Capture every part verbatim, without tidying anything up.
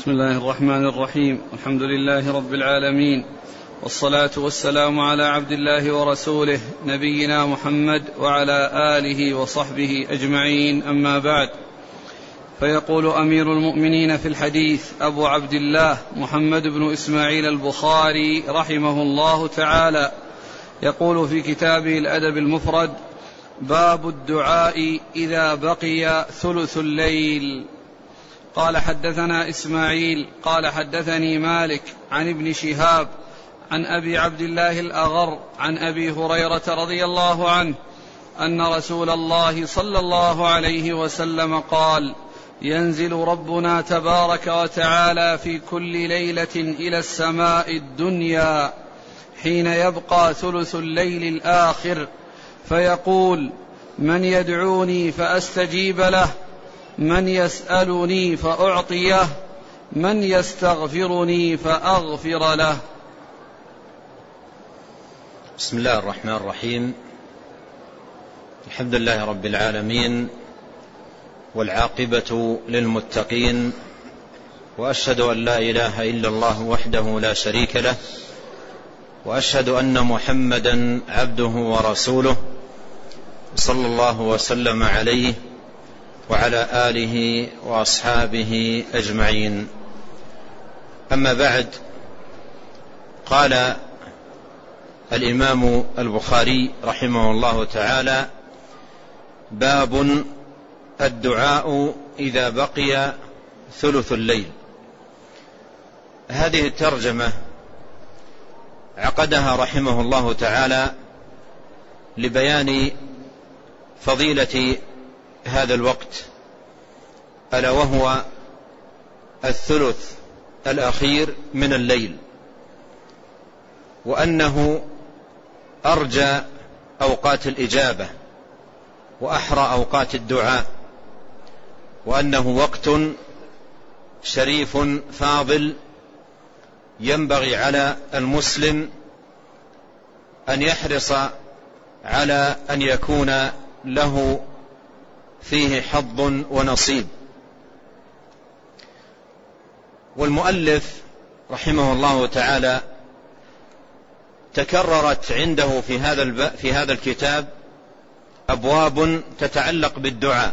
بسم الله الرحمن الرحيم. الحمد لله رب العالمين، والصلاة والسلام على عبد الله ورسوله نبينا محمد وعلى آله وصحبه أجمعين، أما بعد. فيقول أمير المؤمنين في الحديث أبو عبد الله محمد بن إسماعيل البخاري رحمه الله تعالى، يقول في كتابه الأدب المفرد: باب الدعاء إذا بقي ثلث الليل. قال: حدثنا إسماعيل قال حدثني مالك عن ابن شهاب عن أبي عبد الله الأغر عن أبي هريرة رضي الله عنه أن رسول الله صلى الله عليه وسلم قال: ينزل ربنا تبارك وتعالى في كل ليلة إلى السماء الدنيا حين يبقى ثلث الليل الآخر، فيقول: من يدعوني فأستجيب له، من يسألني فأعطيه، من يستغفرني فأغفر له. بسم الله الرحمن الرحيم. الحمد لله رب العالمين، والعاقبة للمتقين، وأشهد أن لا إله إلا الله وحده لا شريك له، وأشهد أن محمدا عبده ورسوله، صلى الله وسلم عليه وعلى آله وأصحابه أجمعين. أما بعد، قال الإمام البخاري رحمه الله تعالى: باب الدعاء إذا بقي ثلث الليل. هذه الترجمة عقدها رحمه الله تعالى لبيان فضيلة هذا الوقت، ألا وهو الثلث الأخير من الليل، وأنه أرجى أوقات الإجابة وأحرى أوقات الدعاء، وأنه وقت شريف فاضل ينبغي على المسلم أن يحرص على أن يكون له فيه حظ ونصيب. والمؤلف رحمه الله تعالى تكررت عنده في هذا في هذا الكتاب أبواب تتعلق بالدعاء،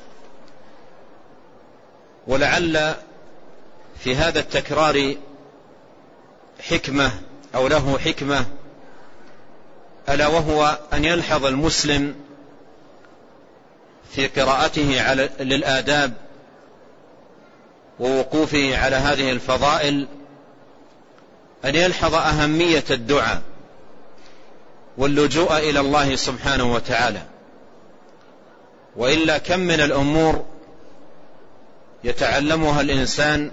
ولعل في هذا التكرار حكمة أو له حكمة، ألا وهو أن يلحظ المسلم في قراءته على للآداب ووقوفه على هذه الفضائل أن يلحظ أهمية الدعاء واللجوء إلى الله سبحانه وتعالى. وإلا كم من الأمور يتعلمها الإنسان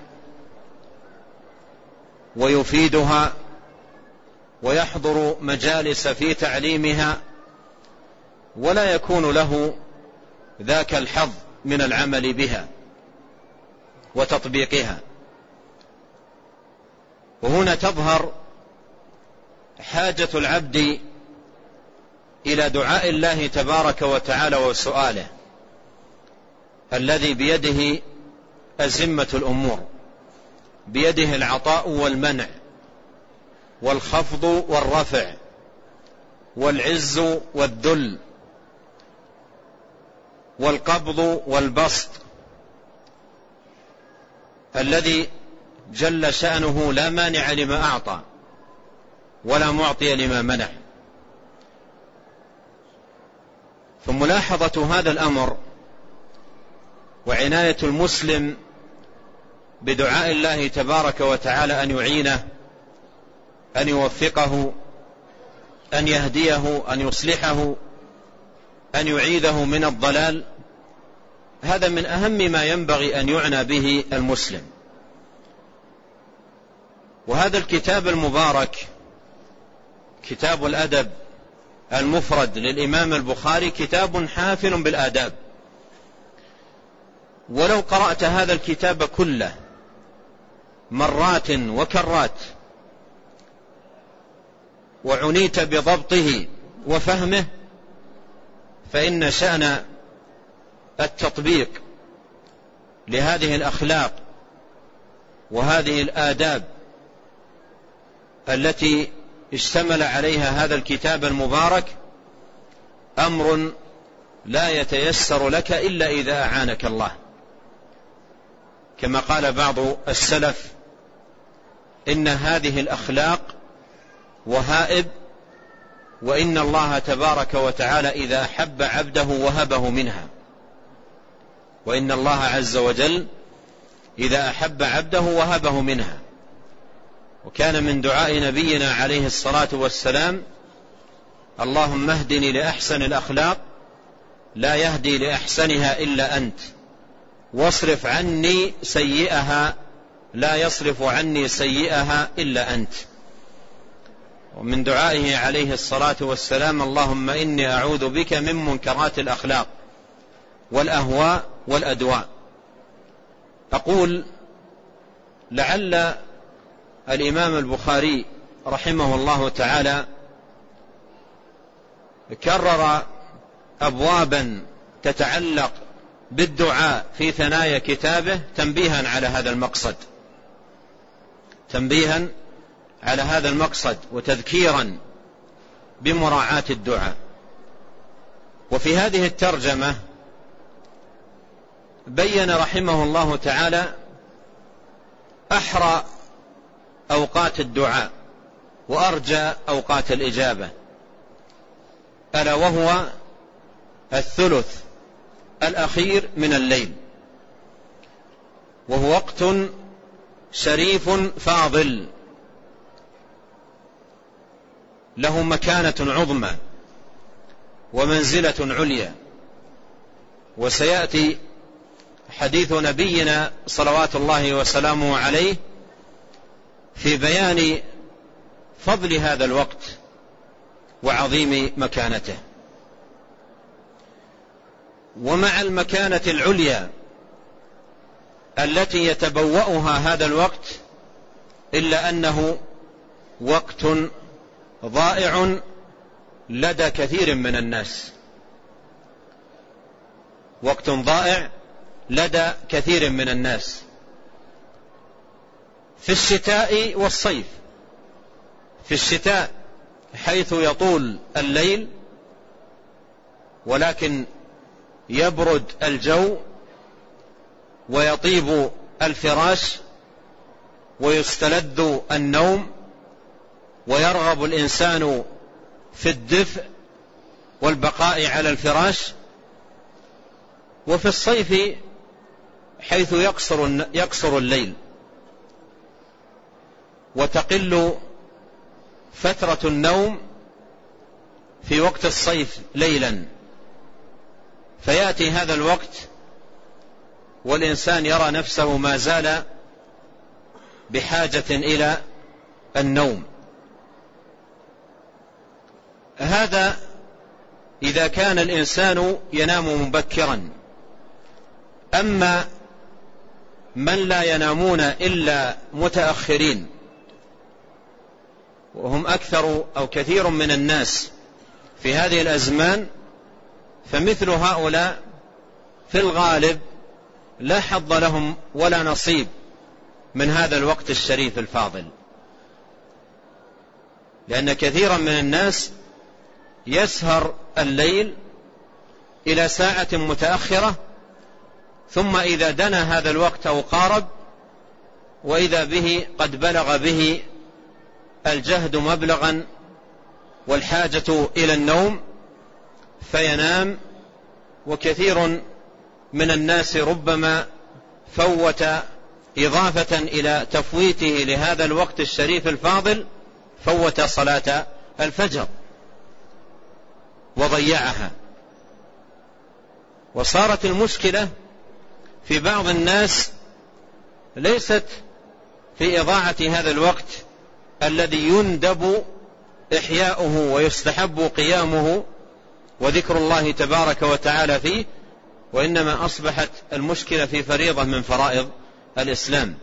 ويفيدها ويحضر مجالس في تعليمها، ولا يكون له ذاك الحظ من العمل بها وتطبيقها. وهنا تظهر حاجة العبد إلى دعاء الله تبارك وتعالى وسؤاله، الذي بيده أزمة الأمور، بيده العطاء والمنع، والخفض والرفع، والعز والذل، والقبض والبسط، الذي جل شأنه لا مانع لما أعطى ولا معطي لما منع. فملاحظة هذا الأمر وعناية المسلم بدعاء الله تبارك وتعالى أن يعينه، أن يوفقه، أن يهديه، أن يصلحه، أن يعيذه من الضلال، هذا من أهم ما ينبغي أن يعنى به المسلم. وهذا الكتاب المبارك كتاب الأدب المفرد للإمام البخاري كتاب حافل بالآداب، ولو قرأت هذا الكتاب كله مرات وكرات وعنيت بضبطه وفهمه، فإن شأن التطبيق لهذه الأخلاق وهذه الآداب التي اشتمل عليها هذا الكتاب المبارك أمر لا يتيسر لك إلا إذا أعانك الله، كما قال بعض السلف: إن هذه الأخلاق وهائب، وإن الله تبارك وتعالى إذا أحب عبده وهبه منها، وإن الله عز وجل إذا أحب عبده وهبه منها. وكان من دعاء نبينا عليه الصلاة والسلام: اللهم اهدني لأحسن الأخلاق لا يهدي لأحسنها إلا أنت، واصرف عني سيئها لا يصرف عني سيئها إلا أنت. ومن دعائه عليه الصلاة والسلام: اللهم إني أعوذ بك من منكرات الأخلاق والأهواء والأدواء. أقول لعل الإمام البخاري رحمه الله تعالى كرر أبوابا تتعلق بالدعاء في ثنايا كتابه تنبيها على هذا المقصد، تنبيها على هذا المقصد وتذكيرا بمراعاة الدعاء. وفي هذه الترجمة بين رحمه الله تعالى أحرى أوقات الدعاء وأرجى أوقات الإجابة، ألا وهو الثلث الأخير من الليل، وهو وقت شريف فاضل له مكانة عظمى ومنزلة عليا. وسيأتي حديث نبينا صلوات الله وسلامه عليه في بيان فضل هذا الوقت وعظيم مكانته. ومع المكانة العليا التي يتبوأها هذا الوقت، إلا أنه وقت ضائع لدى كثير من الناس، وقت ضائع لدى كثير من الناس في الشتاء والصيف. في الشتاء حيث يطول الليل ولكن يبرد الجو ويطيب الفراش ويستلذ النوم ويرغب الإنسان في الدفء والبقاء على الفراش. وفي الصيف حيث يقصر يقصر الليل وتقل فترة النوم في وقت الصيف ليلا، فيأتي هذا الوقت والإنسان يرى نفسه ما زال بحاجة إلى النوم. هذا إذا كان الإنسان ينام مبكرا. أما من لا ينامون إلا متأخرين، وهم أكثر أو كثير من الناس في هذه الأزمان، فمثل هؤلاء في الغالب لا حظ لهم ولا نصيب من هذا الوقت الشريف الفاضل، لأن كثيرا من الناس يسهر الليل إلى ساعة متأخرة، ثم إذا دنا هذا الوقت أو قارب وإذا به قد بلغ به الجهد مبلغا والحاجة إلى النوم فينام. وكثير من الناس ربما فوت إضافة إلى تفويته لهذا الوقت الشريف الفاضل فوت صلاة الفجر وضيعها. وصارت المشكلة في بعض الناس ليست في إضاعة هذا الوقت الذي يندب إحياؤه ويستحب قيامه وذكر الله تبارك وتعالى فيه، وإنما أصبحت المشكلة في فريضة من فرائض الإسلام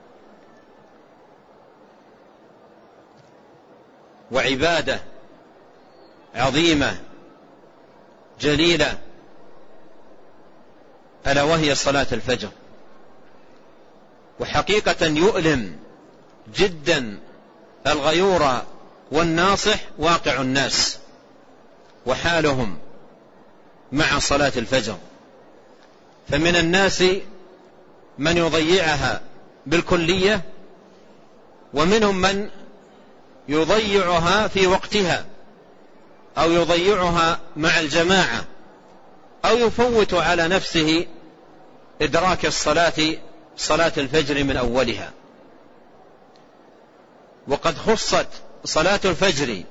وعبادة عظيمة جليلة، ألا وهي صلاة الفجر. وحقيقة يؤلم جدا الغيور والناصح واقع الناس وحالهم مع صلاة الفجر. فمن الناس من يضيعها بالكلية، ومنهم من يضيعها في وقتها أو يضيعها مع الجماعة أو يفوت على نفسه إدراك الصلاة صلاة الفجر من أولها. وقد خصت صلاة الفجر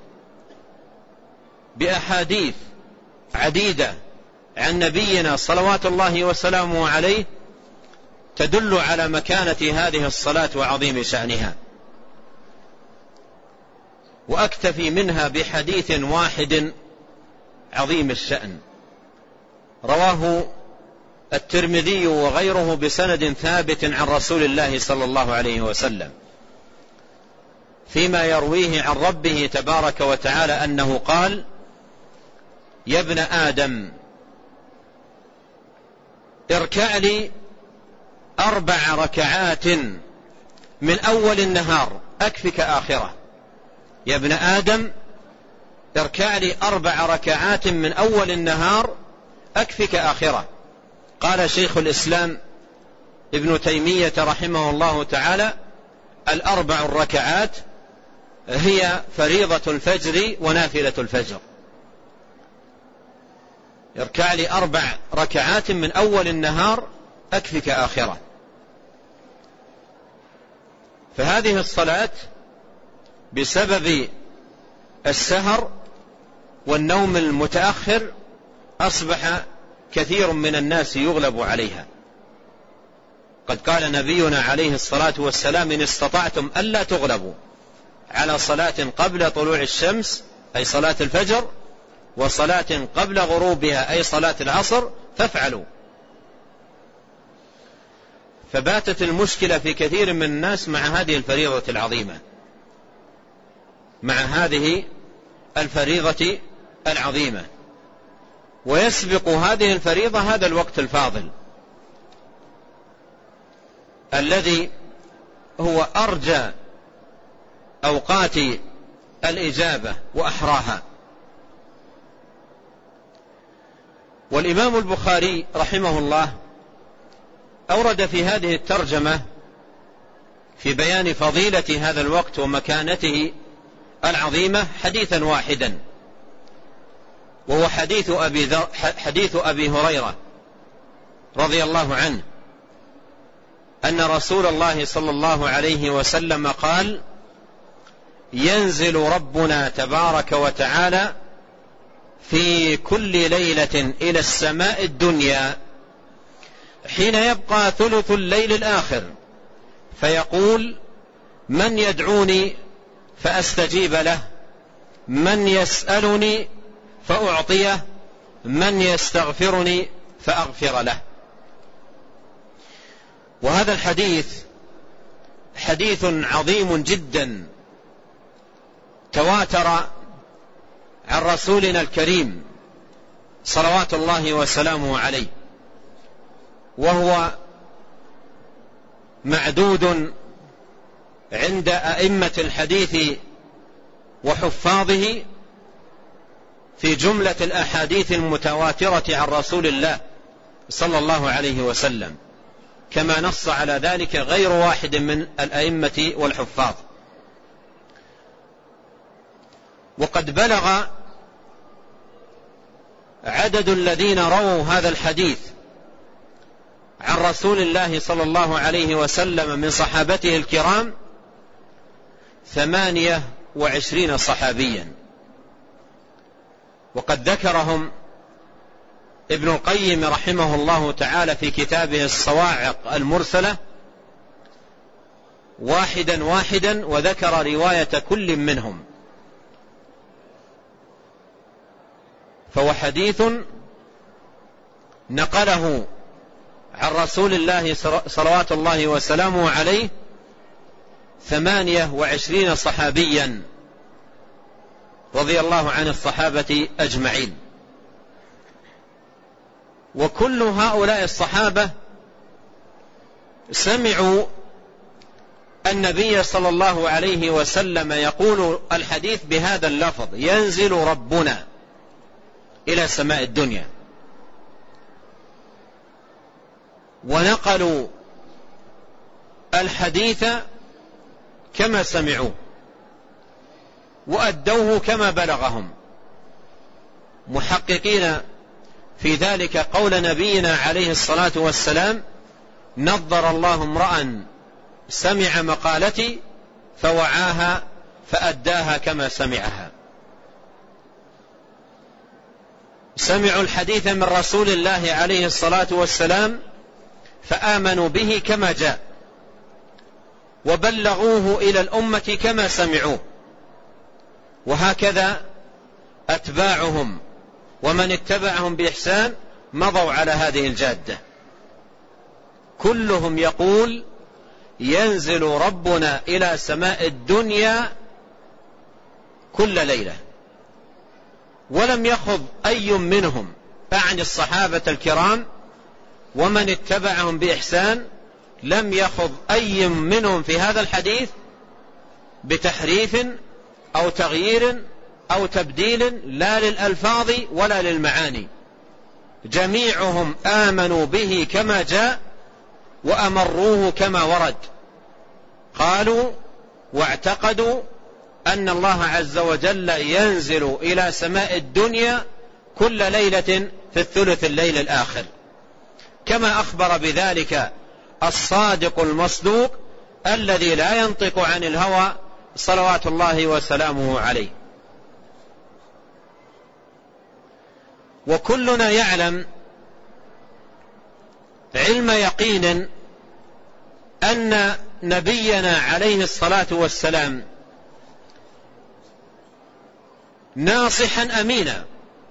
بأحاديث عديدة عن نبينا صلوات الله وسلامه عليه تدل على مكانة هذه الصلاة وعظيم شأنها، وأكتفي منها بحديث واحد عظيم الشأن رواه الترمذي وغيره بسند ثابت عن رسول الله صلى الله عليه وسلم فيما يرويه عن ربه تبارك وتعالى أنه قال: يا ابن آدم اركع لي أربع ركعات من أول النهار أكفك آخرة. يا ابن آدم اركع لي أربع ركعات من أول النهار أكفك آخرة. قال شيخ الإسلام ابن تيمية رحمه الله تعالى: الأربع الركعات هي فريضة الفجر ونافلة الفجر. اركع لي أربع ركعات من أول النهار أكفك آخرة. فهذه الصلاة بسبب السهر والنوم المتأخر أصبح كثير من الناس يغلب عليها. قد قال نبينا عليه الصلاة والسلام: إن استطعتم ألا تغلبوا على صلاة قبل طلوع الشمس أي صلاة الفجر، وصلاة قبل غروبها أي صلاة العصر فافعلوا. فباتت المشكلة في كثير من الناس مع هذه الفريضة العظيمة مع هذه الفريضة العظيمة ويسبق هذه الفريضة هذا الوقت الفاضل الذي هو أرجى أوقات الإجابة وأحراها. والإمام البخاري رحمه الله أورد في هذه الترجمة في بيان فضيلة هذا الوقت ومكانته العظيمة حديثا واحدا، وهو حديث أبي, ذر حديث أبي هريرة رضي الله عنه أن رسول الله صلى الله عليه وسلم قال: ينزل ربنا تبارك وتعالى في كل ليلة إلى السماء الدنيا حين يبقى ثلث الليل الآخر فيقول: من يدعوني فأستجيب له، من يسألني فأعطيه، من يستغفرني فأغفر له. وهذا الحديث حديث عظيم جدا تواتر عن رسولنا الكريم صلوات الله وسلامه عليه، وهو معدود عند أئمة الحديث وحفاظه في جملة الأحاديث المتواترة عن رسول الله صلى الله عليه وسلم، كما نص على ذلك غير واحد من الأئمة والحفاظ. وقد بلغ عدد الذين رووا هذا الحديث عن رسول الله صلى الله عليه وسلم من صحابته الكرام ثمانية وعشرين صحابيا، وقد ذكرهم ابن القيم رحمه الله تعالى في كتابه الصواعق المرسلة واحدا واحدا، وذكر رواية كل منهم. فهو حديث نقله عن رسول الله صلوات الله وسلامه عليه ثمانية وعشرين صحابيا رضي الله عن الصحابة أجمعين. وكل هؤلاء الصحابة سمعوا النبي صلى الله عليه وسلم يقول الحديث بهذا اللفظ: ينزل ربنا إلى سماء الدنيا، ونقلوا الحديث كما سمعوه وأدوه كما بلغهم، محققين في ذلك قول نبينا عليه الصلاة والسلام: نضر الله امرأ سمع مقالتي فوعاها فأداها كما سمعها. سمعوا الحديث من رسول الله عليه الصلاة والسلام فآمنوا به كما جاء، وبلغوه إلى الأمة كما سمعوه، وهكذا أتباعهم ومن اتبعهم بإحسان مضوا على هذه الجادة. كلهم يقول: ينزل ربنا إلى سماء الدنيا كل ليلة. ولم يخض أي منهم، أعني الصحابة الكرام ومن اتبعهم بإحسان، لم يخض أي منهم في هذا الحديث بتحريف أو تغيير أو تبديل، لا للألفاظ ولا للمعاني. جميعهم آمنوا به كما جاء وأمروه كما ورد. قالوا واعتقدوا أن الله عز وجل ينزل إلى سماء الدنيا كل ليلة في الثلث الليل الآخر، كما أخبر بذلك الصادق المصدوق الذي لا ينطق عن الهوى صلوات الله وسلامه عليه. وكلنا يعلم علم يقين أن نبينا عليه الصلاة والسلام ناصحا أمينا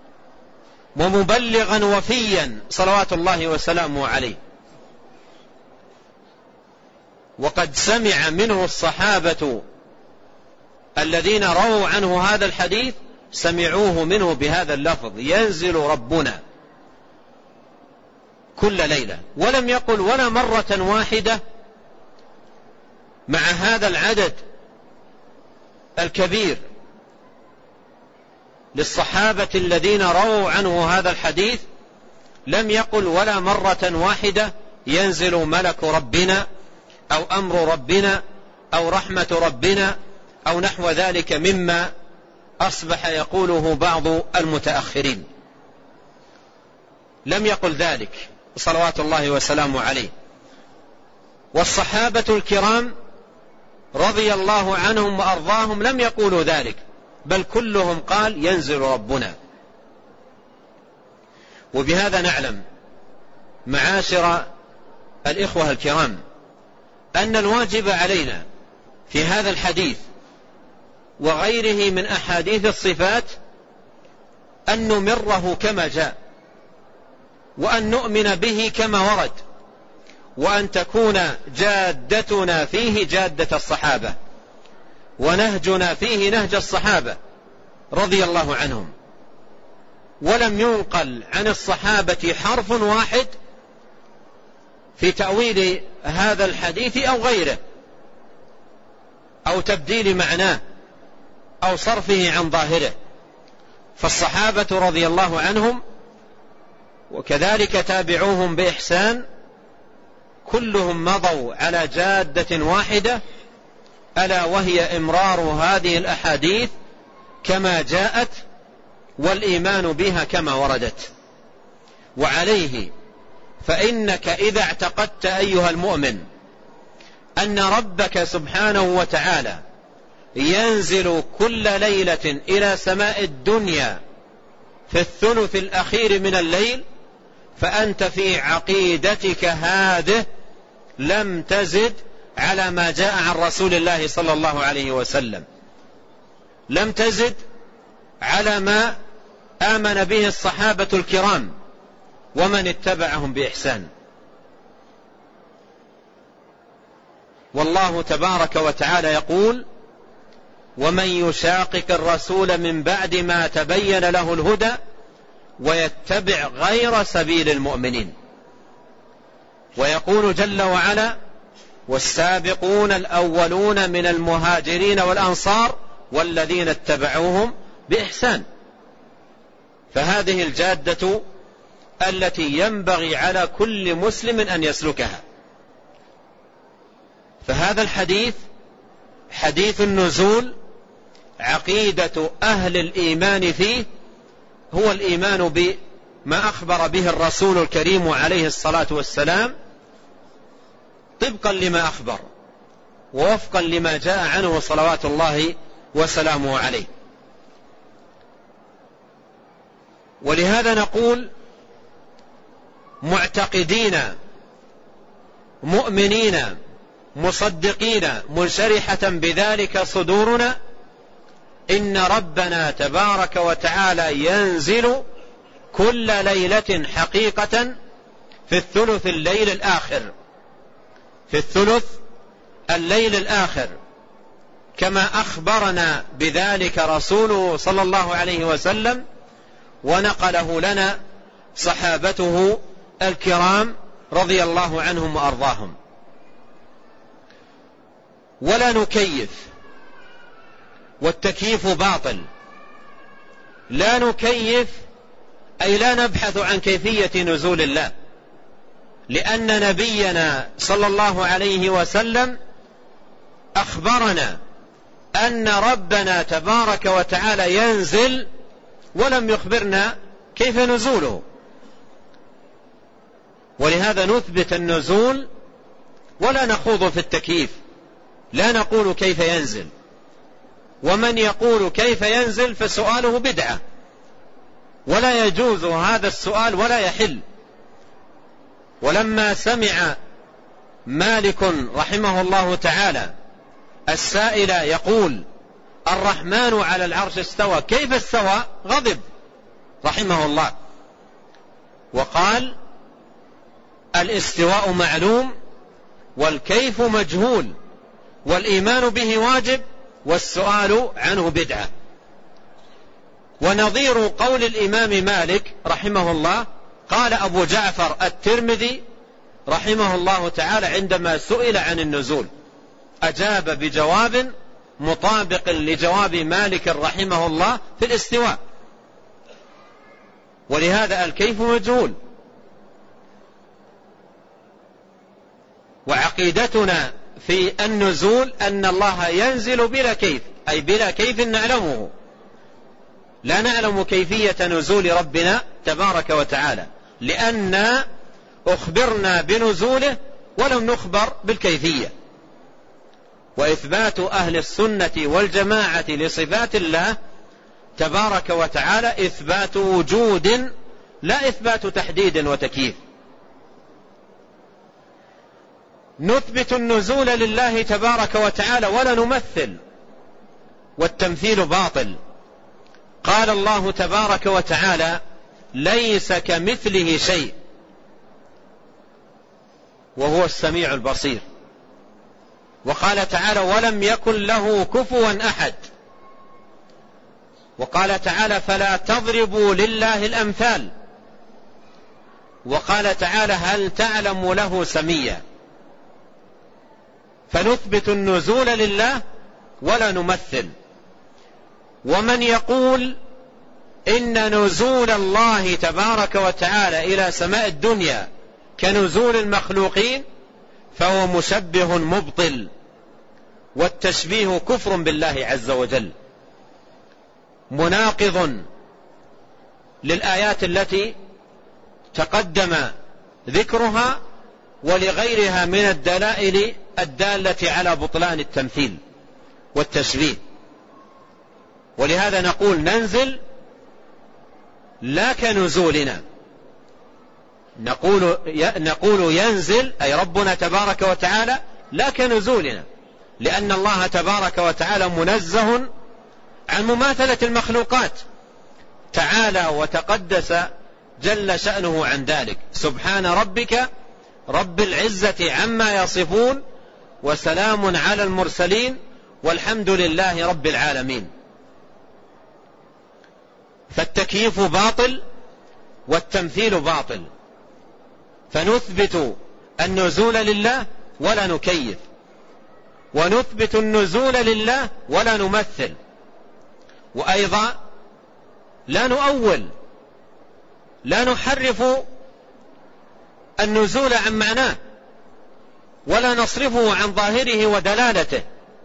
ومبلغا وفيا صلوات الله وسلامه عليه، وقد سمع منه الصحابة الذين رووا عنه هذا الحديث، سمعوه منه بهذا اللفظ: ينزل ربنا كل ليلة. ولم يقل ولا مرة واحدة مع هذا العدد الكبير للصحابة الذين رووا عنه هذا الحديث، لم يقل ولا مرة واحدة: ينزل ملك ربنا أو أمر ربنا أو رحمة ربنا أو نحو ذلك مما أصبح يقوله بعض المتأخرين. لم يقل ذلك صلوات الله وسلامه عليه. والصحابة الكرام رضي الله عنهم وأرضاهم لم يقولوا ذلك، بل كلهم قال: ينزل ربنا. وبهذا نعلم معاشر الإخوة الكرام أن الواجب علينا في هذا الحديث وغيره من أحاديث الصفات أن نمره كما جاء، وأن نؤمن به كما ورد، وأن تكون جادتنا فيه جادة الصحابة، ونهجنا فيه نهج الصحابة رضي الله عنهم. ولم ينقل عن الصحابة حرف واحد في تأويل هذا الحديث أو غيره، أو تبديل معناه أو صرفه عن ظاهره. فالصحابة رضي الله عنهم وكذلك تابعوهم بإحسان كلهم مضوا على جادة واحدة، ألا وهي إمرار هذه الأحاديث كما جاءت والإيمان بها كما وردت. وعليه فإنك إذا اعتقدت أيها المؤمن أن ربك سبحانه وتعالى ينزل كل ليلة إلى سماء الدنيا في الثلث الأخير من الليل، فأنت في عقيدتك هذه لم تزد على ما جاء عن رسول الله صلى الله عليه وسلم، لم تزد على ما آمن به الصحابة الكرام ومن اتبعهم بإحسان. والله تبارك وتعالى يقول: ومن يشاقق الرسول من بعد ما تبين له الهدى ويتبع غير سبيل المؤمنين. ويقول جل وعلا: والسابقون الأولون من المهاجرين والأنصار والذين اتبعوهم بإحسان. فهذه الجادة التي ينبغي على كل مسلم أن يسلكها. فهذا الحديث حديث النزول عقيدة أهل الإيمان فيه هو الإيمان بما أخبر به الرسول الكريم عليه الصلاة والسلام طبقا لما أخبر ووفقا لما جاء عنه صلوات الله وسلامه عليه. ولهذا نقول معتقدين مؤمنين مصدقين منشرحة بذلك صدورنا إن ربنا تبارك وتعالى ينزل كل ليلة حقيقة في الثلث الليل الآخر في الثلث الليل الآخر كما أخبرنا بذلك رسوله صلى الله عليه وسلم ونقله لنا صحابته الكرام رضي الله عنهم وأرضاهم. ولا نكيف، والتكييف باطل. لا نكيف أي لا نبحث عن كيفية نزول الله، لأن نبينا صلى الله عليه وسلم أخبرنا أن ربنا تبارك وتعالى ينزل ولم يخبرنا كيف نزوله. ولهذا نثبت النزول ولا نخوض في التكييف، لا نقول كيف ينزل. ومن يقول كيف ينزل فسؤاله بدعة، ولا يجوز هذا السؤال ولا يحل. ولما سمع مالك رحمه الله تعالى السائل يقول الرحمن على العرش استوى، كيف استوى؟ غضب رحمه الله وقال الاستواء معلوم والكيف مجهول والإيمان به واجب والسؤال عنه بدعة. ونظير قول الإمام مالك رحمه الله قال أبو جعفر الترمذي رحمه الله تعالى عندما سئل عن النزول أجاب بجواب مطابق لجواب مالك رحمه الله في الاستواء. ولهذا الكيف مجهول. وعقيدتنا في النزول أن الله ينزل بلا كيف، أي بلا كيف نعلمه، لا نعلم كيفية نزول ربنا تبارك وتعالى، لأن أخبرنا بنزوله ولم نخبر بالكيفية. وإثبات أهل السنة والجماعة لصفات الله تبارك وتعالى إثبات وجود لا إثبات تحديد وتكييف. نثبت النزول لله تبارك وتعالى ولا نمثل، والتمثيل باطل. قال الله تبارك وتعالى ليس كمثله شيء وهو السميع البصير. وقال تعالى ولم يكن له كفوا أحد. وقال تعالى فلا تضربوا لله الأمثال. وقال تعالى هل تعلم له سميا. فنثبت النزول لله ولا نمثل. ومن يقول إن نزول الله تبارك وتعالى إلى سماء الدنيا كنزول المخلوقين فهو مشبه مبطل، والتشبيه كفر بالله عز وجل مناقض للآيات التي تقدم ذكرها ولغيرها من الدلائل الدالة على بطلان التمثيل والتشبيه. ولهذا نقول ننزل لا كنزولنا، نقول نقول ينزل أي ربنا تبارك وتعالى لا كنزولنا، لأن الله تبارك وتعالى منزه عن مماثلة المخلوقات تعالى وتقدس جل شأنه عن ذلك. سبحان ربك رب العزة عما يصفون وسلام على المرسلين والحمد لله رب العالمين. فالتكييف باطل والتمثيل باطل. فنثبت النزول لله ولا نكيف، ونثبت النزول لله ولا نمثل، وأيضا لا نؤول، لا نحرف النزول عن معناه ولا نصرفه عن ظاهره ودلالته،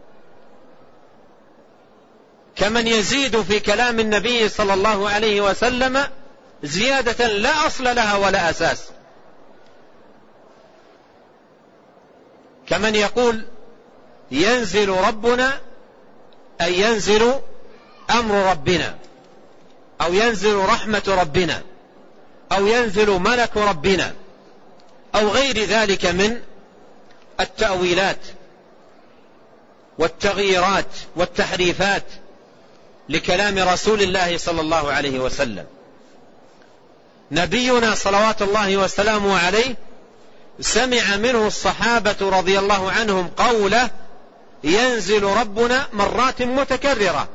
كمن يزيد في كلام النبي صلى الله عليه وسلم زيادة لا أصل لها ولا أساس، كمن يقول ينزل ربنا أي ينزل أمر ربنا، أو ينزل رحمة ربنا، أو ينزل ملك ربنا، أو غير ذلك من التأويلات والتغييرات والتحريفات لكلام رسول الله صلى الله عليه وسلم. نبينا صلوات الله وسلامه عليه سمع منه الصحابة رضي الله عنهم قوله ينزل ربنا مرات متكررة،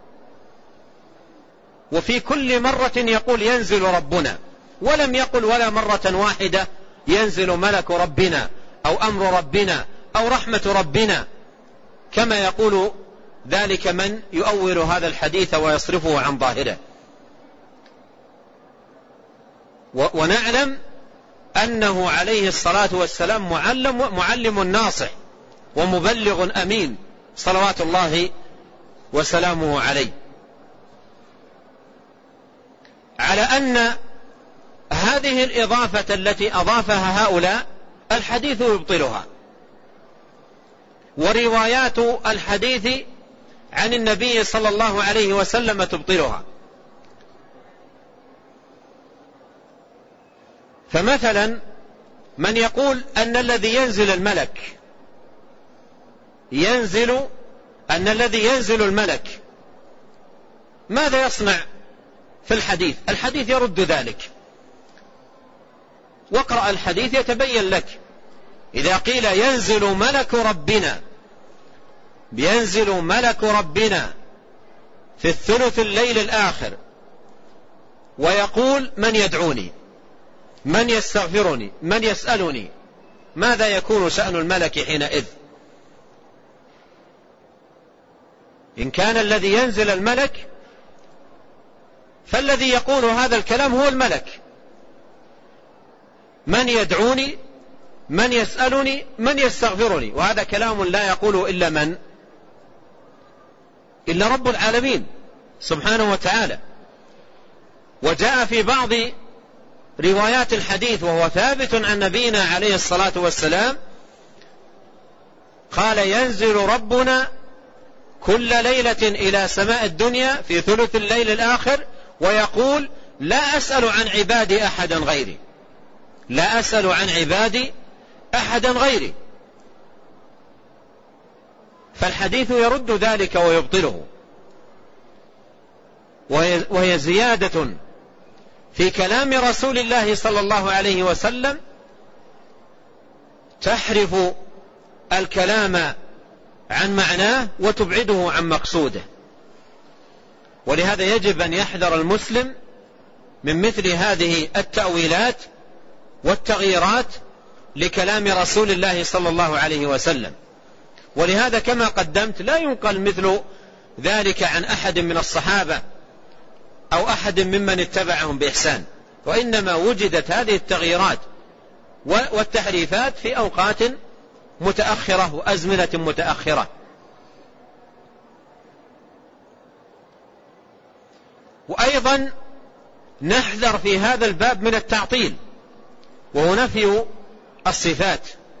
وفي كل مرة يقول ينزل ربنا، ولم يقل ولا مرة واحدة ينزل ملك ربنا أو أمر ربنا أو رحمة ربنا، كما يقول ذلك من يؤول هذا الحديث ويصرفه عن ظاهره. ونعلم أنه عليه الصلاة والسلام معلم, معلم ناصح ومبلغ أمين صلوات الله وسلامه عليه، على أن هذه الإضافة التي أضافها هؤلاء الحديث يبطلها، وروايات الحديث عن النبي صلى الله عليه وسلم تبطلها. فمثلا من يقول أن الذي ينزل الملك ينزل أن الذي ينزل الملك ماذا يصنع في الحديث؟ الحديث يرد ذلك، واقرأ الحديث يتبين لك. إذا قيل ينزل ملك ربنا، ينزل ملك ربنا في الثلث الليل الآخر ويقول من يدعوني، من يستغفرني، من يسألني، ماذا يكون شأن الملك حينئذ؟ إن كان الذي ينزل الملك فالذي يقول هذا الكلام هو الملك، من يدعوني، من يسألني، من يستغفرني، وهذا كلام لا يقوله إلا من؟ إلا رب العالمين سبحانه وتعالى. وجاء في بعض روايات الحديث وهو ثابت عن نبينا عليه الصلاة والسلام قال ينزل ربنا كل ليلة إلى سماء الدنيا في ثلث الليل الآخر ويقول لا أسأل عن عبادي أحدا غيري، لا أسأل عن عبادي أحدا غيري. فالحديث يرد ذلك ويبطله، وهي زيادة في كلام رسول الله صلى الله عليه وسلم تحرف الكلام عن معناه وتبعده عن مقصوده. ولهذا يجب أن يحذر المسلم من مثل هذه التأويلات والتغييرات لكلام رسول الله صلى الله عليه وسلم. ولهذا كما قدمت لا ينقل مثل ذلك عن أحد من الصحابة أو أحد ممن اتبعهم بإحسان، وإنما وجدت هذه التغييرات والتحريفات في أوقات متأخرة وأزمنة متأخرة. وأيضا نحذر في هذا الباب من التعطيل، وهو نفي الصفات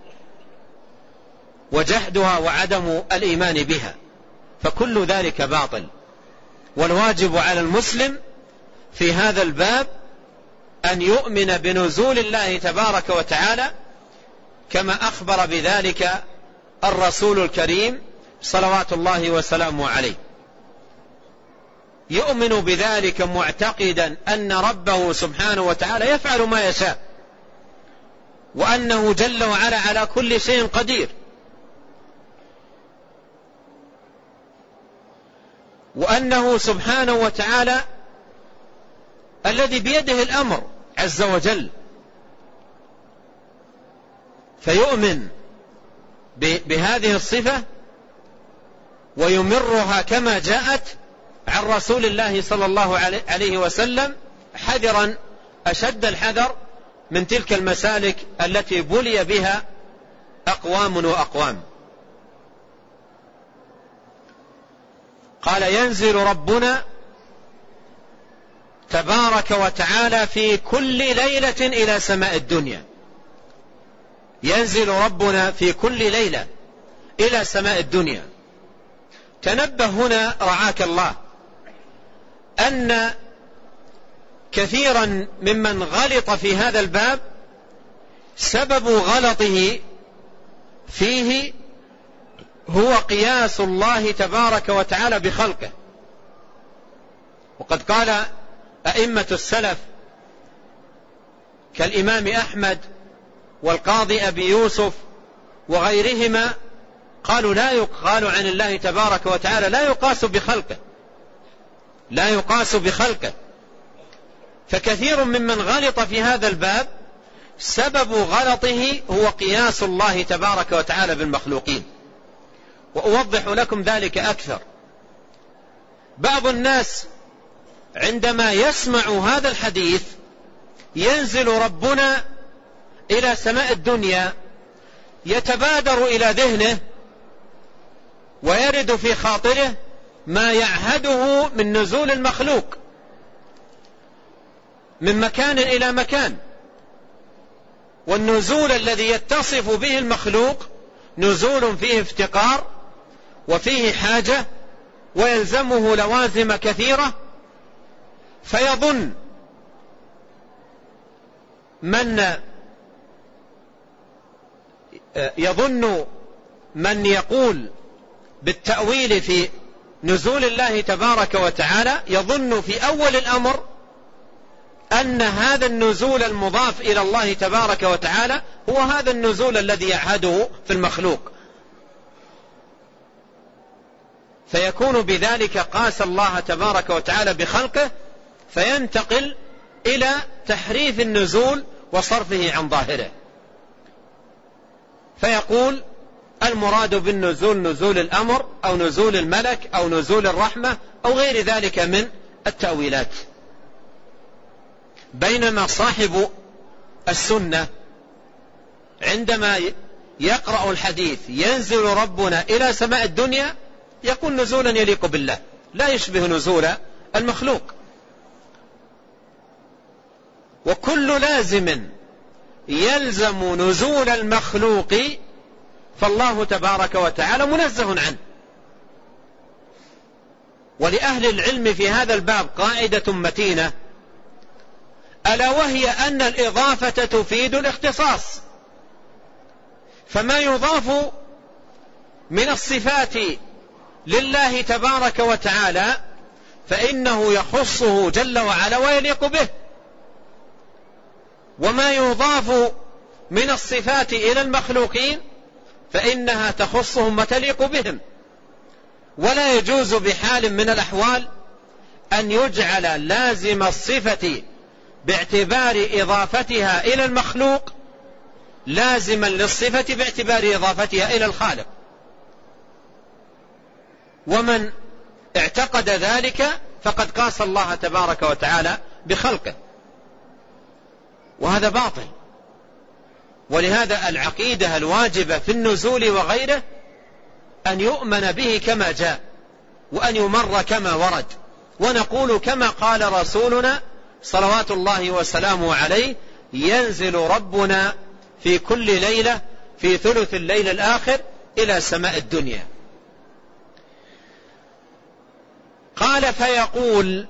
وجحدها وعدم الإيمان بها، فكل ذلك باطل. والواجب على المسلم في هذا الباب أن يؤمن بنزول الله تبارك وتعالى كما أخبر بذلك الرسول الكريم صلوات الله وسلامه عليه، يؤمن بذلك معتقدا أن ربه سبحانه وتعالى يفعل ما يشاء، وأنه جل وعلا على كل شيء قدير، وأنه سبحانه وتعالى الذي بيده الأمر عز وجل. فيؤمن بهذه الصفة ويمرها كما جاءت عن رسول الله صلى الله عليه وسلم حذرا أشد الحذر من تلك المسالك التي بلي بها أقوام وأقوام. قال ينزل ربنا تبارك وتعالى في كل ليلة إلى سماء الدنيا. ينزل ربنا في كل ليلة إلى سماء الدنيا. تنبه هنا رعاك الله أن كثيرا ممن غلط في هذا الباب سبب غلطه فيه هو قياس الله تبارك وتعالى بخلقه. وقد قال أئمة السلف كالإمام أحمد والقاضي أبي يوسف وغيرهما قالوا لا يقال عن الله تبارك وتعالى لا يقاس بخلقه لا يقاس بخلقه. فكثير ممن غلط في هذا الباب سبب غلطه هو قياس الله تبارك وتعالى بالمخلوقين. وأوضح لكم ذلك أكثر. بعض الناس عندما يسمع هذا الحديث ينزل ربنا إلى سماء الدنيا يتبادر إلى ذهنه ويرد في خاطره ما يعهده من نزول المخلوق من مكان إلى مكان. والنزول الذي يتصف به المخلوق نزول فيه افتقار وفيه حاجة ويلزمه لوازم كثيرة. فيظن من يظن من يقول بالتأويل في نزول الله تبارك وتعالى يظن في أول الأمر أن هذا النزول المضاف إلى الله تبارك وتعالى هو هذا النزول الذي يعهده في المخلوق، فيكون بذلك قاس الله تبارك وتعالى بخلقه، فينتقل إلى تحريف النزول وصرفه عن ظاهره، فيقول المراد بالنزول نزول الأمر أو نزول الملك أو نزول الرحمة أو غير ذلك من التأويلات. بينما صاحب السنة عندما يقرأ الحديث ينزل ربنا إلى سماء الدنيا يكون نزولا يليق بالله لا يشبه نزول المخلوق. وكل لازم يلزم نزول المخلوق فالله تبارك وتعالى منزه عنه. ولأهل العلم في هذا الباب قاعدة متينة، ألا وهي أن الإضافة تفيد الاختصاص، فما يضاف من الصفات لله تبارك وتعالى فإنه يخصه جل وعلا ويليق به، وما يضاف من الصفات إلى المخلوقين فإنها تخصهم وتليق بهم. ولا يجوز بحال من الأحوال أن يجعل لازم الصفة باعتبار إضافتها إلى المخلوق لازما للصفة باعتبار إضافتها إلى الخالق. ومن اعتقد ذلك فقد قاس الله تبارك وتعالى بخلقه، وهذا باطل. ولهذا العقيدة الواجبة في النزول وغيره أن يؤمن به كما جاء وأن يمر كما ورد، ونقول كما قال رسولنا صلوات الله وسلامه عليه: ينزل ربنا في كل ليلة في ثلث الليل الآخر إلى سماء الدنيا. قال: فيقول: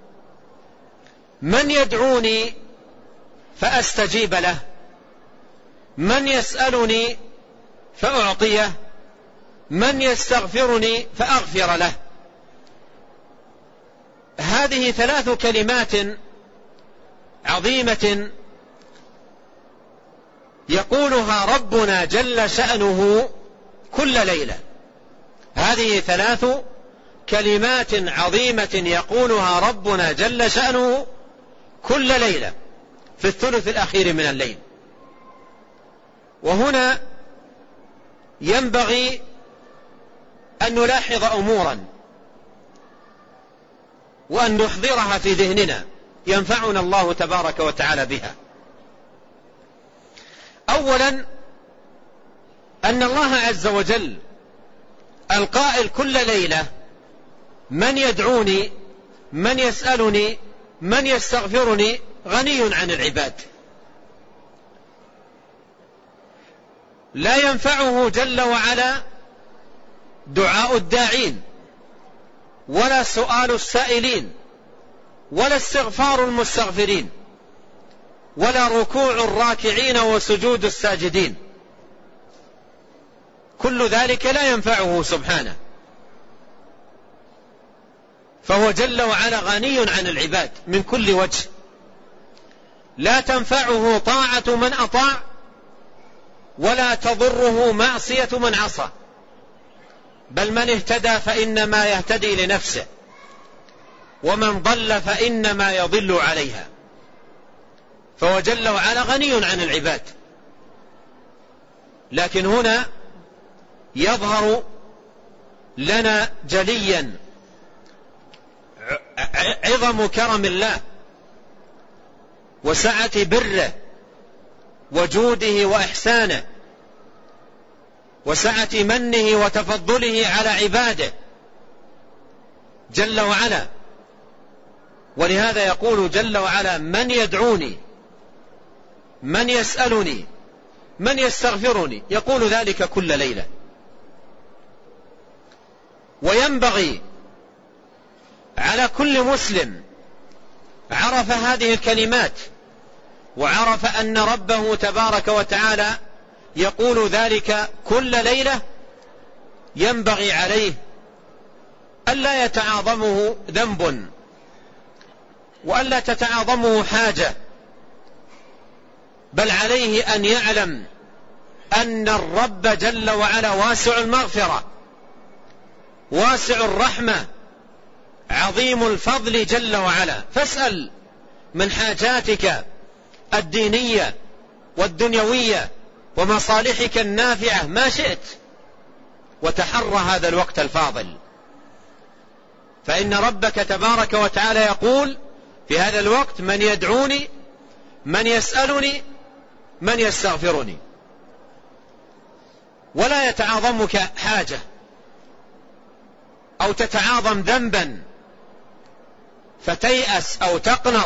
من يدعوني فأستجيب له، من يسألني فأعطيه، من يستغفرني فأغفر له. هذه ثلاث كلمات عظيمة يقولها ربنا جل شأنه كل ليلة. هذه ثلاث كلمات عظيمة يقولها ربنا جل شأنه كل ليلة في الثلث الأخير من الليل. وهنا ينبغي أن نلاحظ أمورا وأن نحضرها في ذهننا ينفعنا الله تبارك وتعالى بها. أولا أن الله عز وجل القائل كل ليلة من يدعوني من يسألني من يستغفرني غني عن العباد، لا ينفعه جل وعلا دعاء الداعين ولا سؤال السائلين ولا استغفار المستغفرين ولا ركوع الراكعين وسجود الساجدين، كل ذلك لا ينفعه سبحانه، فهو جل وعلا غني عن العباد من كل وجه، لا تنفعه طاعة من أطاع ولا تضره معصية من عصى، بل من اهتدى فإنما يهتدي لنفسه ومن ضل فإنما يضل عليها، فهو جل وعلا غني عن العباد. لكن هنا يظهر لنا جليا عظم كرم الله وسعة بره وجوده وإحسانه وسعة منه وتفضله على عباده جل وعلا. ولهذا يقول جل وعلا من يدعوني من يسألني من يستغفرني، يقول ذلك كل ليلة. وينبغي على كل مسلم عرف هذه الكلمات وعرف أن ربه تبارك وتعالى يقول ذلك كل ليلة، ينبغي عليه ألا يتعاظمه ذنب وألا تتعاظمه حاجة، بل عليه أن يعلم أن الرب جل وعلا واسع المغفرة واسع الرحمة عظيم الفضل جل وعلا، فاسأل من حاجاتك الدينية والدنيوية ومصالحك النافعة ما شئت، وتحرى هذا الوقت الفاضل، فإن ربك تبارك وتعالى يقول في هذا الوقت من يدعوني من يسألني من يستغفرني، ولا يتعاظمك حاجة أو تتعاظم ذنبا فتيأس أو تقنط،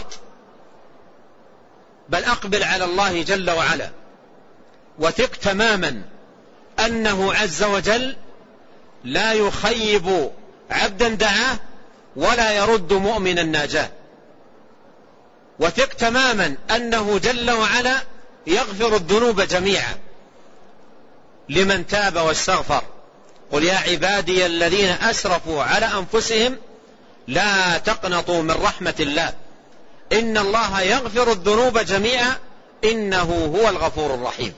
بل أقبل على الله جل وعلا وثق تماما أنه عز وجل لا يخيب عبدا دعاه ولا يرد مؤمنا ناجاه، وثق تماما أنه جل وعلا يغفر الذنوب جميعا لمن تاب واستغفر. قل يا عبادي الذين أسرفوا على أنفسهم لا تقنطوا من رحمة الله إن الله يغفر الذنوب جميعا إنه هو الغفور الرحيم.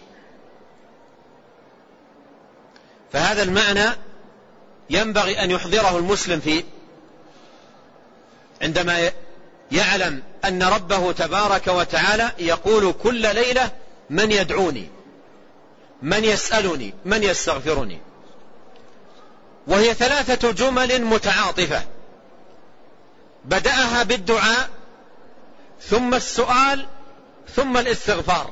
فهذا المعنى ينبغي أن يحضره المسلم فيه عندما يعلم أن ربه تبارك وتعالى يقول كل ليلة من يدعوني من يسألني من يستغفرني، وهي ثلاثة جمل متعاطفة بدأها بالدعاء ثم السؤال ثم الاستغفار،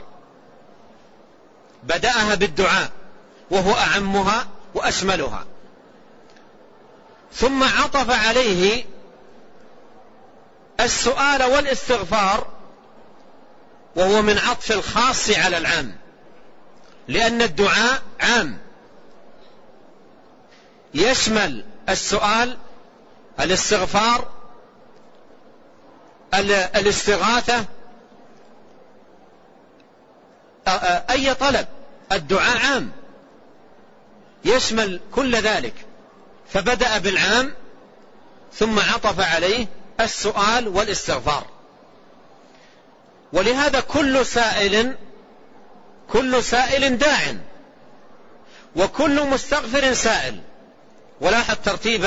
بدأها بالدعاء وهو أعمها وأشملها، ثم عطف عليه السؤال والاستغفار وهو من عطف الخاص على العام، لأن الدعاء عام يشمل السؤال الاستغفار الاستغاثة أي طلب، الدعاء عام يشمل كل ذلك، فبدأ بالعام ثم عطف عليه السؤال والاستغفار. ولهذا كل سائل كل سائل داع وكل مستغفر سائل. ولاحظ ترتيب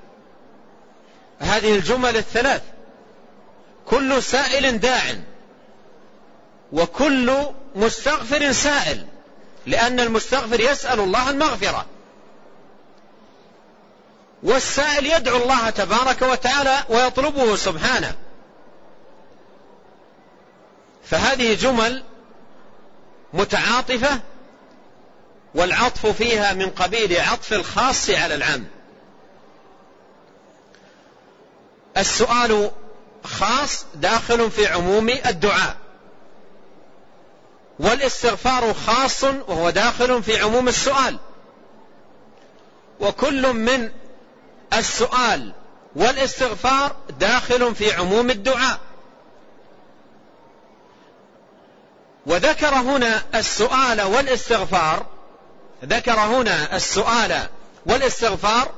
هذه الجمل الثلاث، كل سائل داع وكل مستغفر سائل، لأن المستغفر يسأل الله المغفرة، والسائل يدعو الله تبارك وتعالى ويطلبه سبحانه. فهذه جمل متعاطفة، والعطف فيها من قبيل عطف الخاص على العام. السؤال خاص داخل في عموم الدعاء، والاستغفار خاص وهو داخل في عموم السؤال، وكل من السؤال والاستغفار داخل في عموم الدعاء. وذكر هنا السؤال والاستغفار ذكر هنا السؤال والاستغفار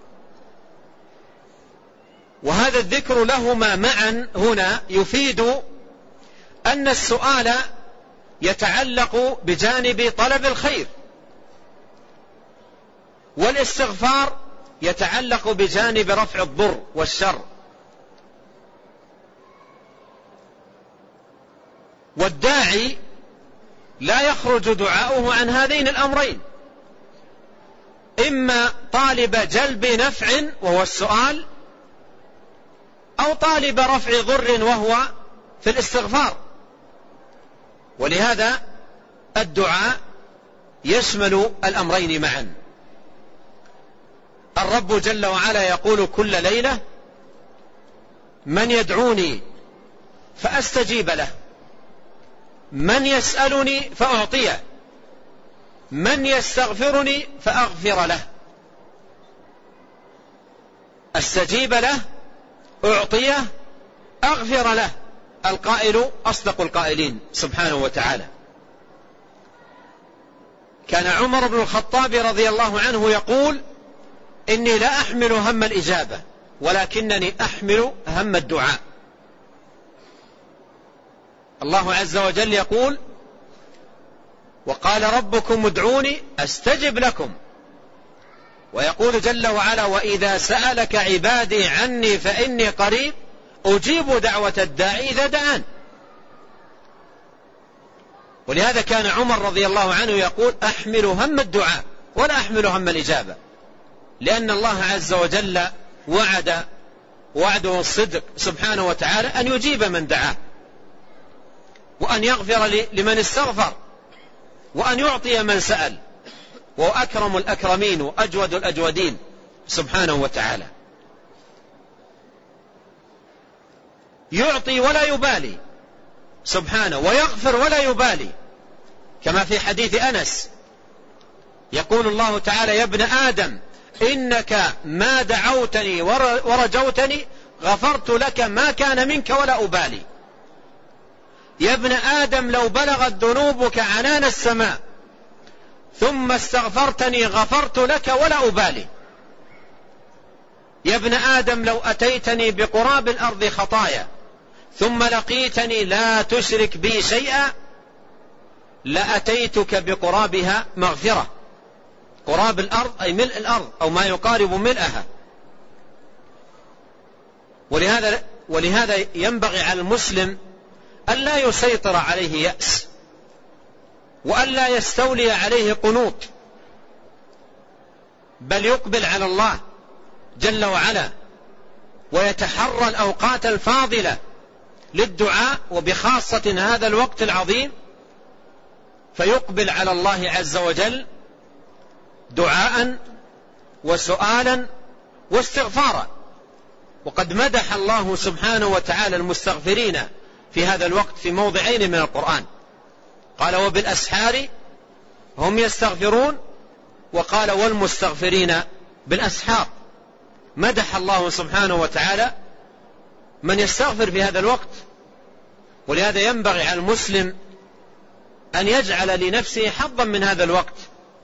وهذا الذكر لهما معا هنا يفيد أن السؤال يتعلق بجانب طلب الخير، والاستغفار يتعلق بجانب رفع الضر والشر. والداعي لا يخرج دعاؤه عن هذين الأمرين، إما طالب جلب نفع وهو السؤال، أو طالب رفع ضر وهو في الاستغفار. ولهذا الدعاء يشمل الأمرين معا. الرب جل وعلا يقول كل ليلة: من يدعوني فأستجيب له، من يسألني فأعطيه، من يستغفرني فأغفر له. أستجيب له، أعطيه، أغفر له. القائل أصدق القائلين سبحانه وتعالى. كان عمر بن الخطاب رضي الله عنه يقول: إني لا أحمل هم الإجابة ولكنني أحمل هم الدعاء. الله عز وجل يقول: وقال ربكم ادعوني أستجب لكم. ويقول جل وعلا: وإذا سألك عبادي عني فإني قريب أجيب دعوة الداعي إذا دعان. ولهذا كان عمر رضي الله عنه يقول: أحمل هم الدعاء ولا أحمل هم الإجابة، لأن الله عز وجل وعد وعده الصدق سبحانه وتعالى أن يجيب من دعاه، وأن يغفر لمن استغفر، وأن يعطي من سأل، وهو أكرم الأكرمين وأجود الأجودين سبحانه وتعالى. يعطي ولا يبالي سبحانه، ويغفر ولا يبالي، كما في حديث أنس يقول الله تعالى: يا ابن آدم إنك ما دعوتني ورجوتني غفرت لك ما كان منك ولا أبالي. يا ابن آدم لو بلغت ذنوبك عنان السماء ثم استغفرتني غفرت لك ولا أبالي. يا ابن آدم لو أتيتني بقراب الأرض خطايا ثم لقيتني لا تشرك بي شيئا لأتيتك بقرابها مغفرة. قراب الأرض أي ملء الأرض أو ما يقارب ملئها. ولهذا, ولهذا ينبغي على المسلم أن لا يسيطر عليه يأس، وأن لا يستولي عليه قنوط، بل يقبل على الله جل وعلا ويتحرى الأوقات الفاضلة للدعاء، وبخاصة هذا الوقت العظيم، فيقبل على الله عز وجل دعاء وسؤالا واستغفارا. وقد مدح الله سبحانه وتعالى المستغفرين في هذا الوقت في موضعين من القرآن. قال: وبالأسحار هم يستغفرون، وقال: والمستغفرين بالأسحار. مدح الله سبحانه وتعالى من يستغفر في هذا الوقت. ولهذا ينبغي على المسلم أن يجعل لنفسه حظا من هذا الوقت،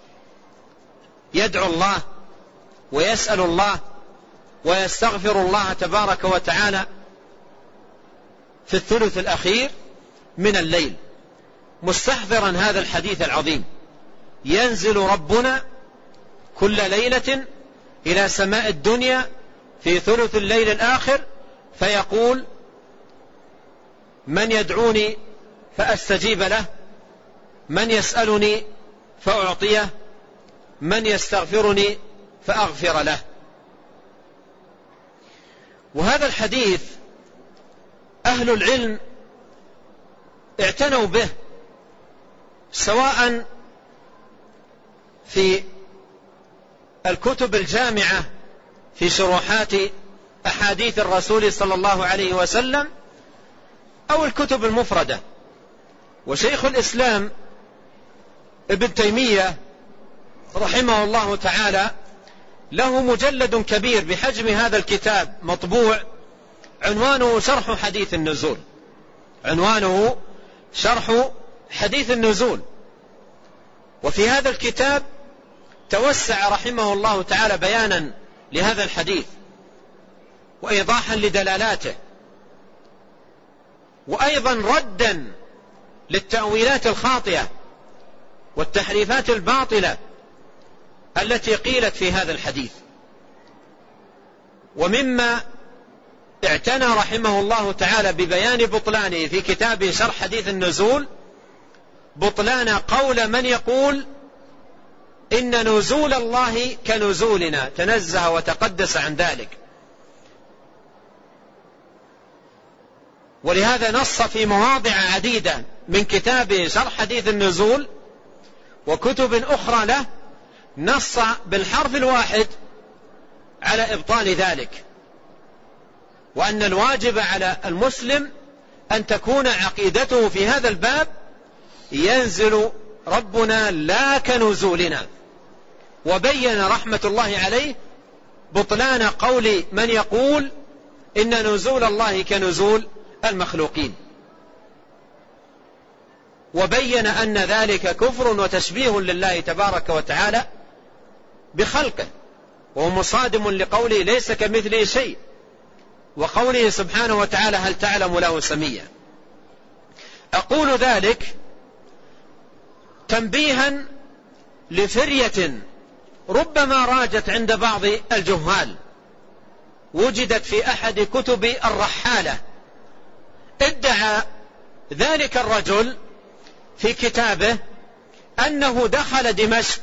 يدعو الله ويسأل الله ويستغفر الله تبارك وتعالى في الثلث الأخير من الليل، مستحضرا هذا الحديث العظيم: ينزل ربنا كل ليلة إلى سماء الدنيا في ثلث الليل الآخر فيقول: من يدعوني فأستجيب له، من يسألني فأعطيه، من يستغفرني فأغفر له. وهذا الحديث أهل العلم اعتنوا به، سواء في الكتب الجامعة في شروحات أحاديث الرسول صلى الله عليه وسلم أو الكتب المفردة. وشيخ الإسلام ابن تيمية رحمه الله تعالى له مجلد كبير بحجم هذا الكتاب مطبوع، عنوانه شرح حديث النزول، عنوانه شرح حديث النزول. وفي هذا الكتاب توسع رحمه الله تعالى بيانا لهذا الحديث وإيضاحا لدلالاته، وأيضا ردا للتأويلات الخاطئة والتحريفات الباطلة التي قيلت في هذا الحديث. ومما اعتنى رحمه الله تعالى ببيان بطلانه في كتابه شرح حديث النزول بطلان قول من يقول إن نزول الله كنزولنا، تنزه وتقدس عن ذلك. ولهذا نص في مواضع عديدة من كتابه شرح حديث النزول وكتب أخرى له، نص بالحرف الواحد على إبطال ذلك، وأن الواجب على المسلم أن تكون عقيدته في هذا الباب ينزل ربنا لا كنزولنا. وبين رحمة الله عليه بطلان قول من يقول إن نزول الله كنزول المخلوقين، وبين أن ذلك كفر وتشبيه لله تبارك وتعالى بخلقه، وهو مصادم لقوله ليس كمثله شيء، وقوله سبحانه وتعالى هل تعلم له سميا. أقول ذلك تنبيها لفرية ربما راجت عند بعض الجهال، وجدت في أحد كتب الرحالة. ادعى ذلك الرجل في كتابه أنه دخل دمشق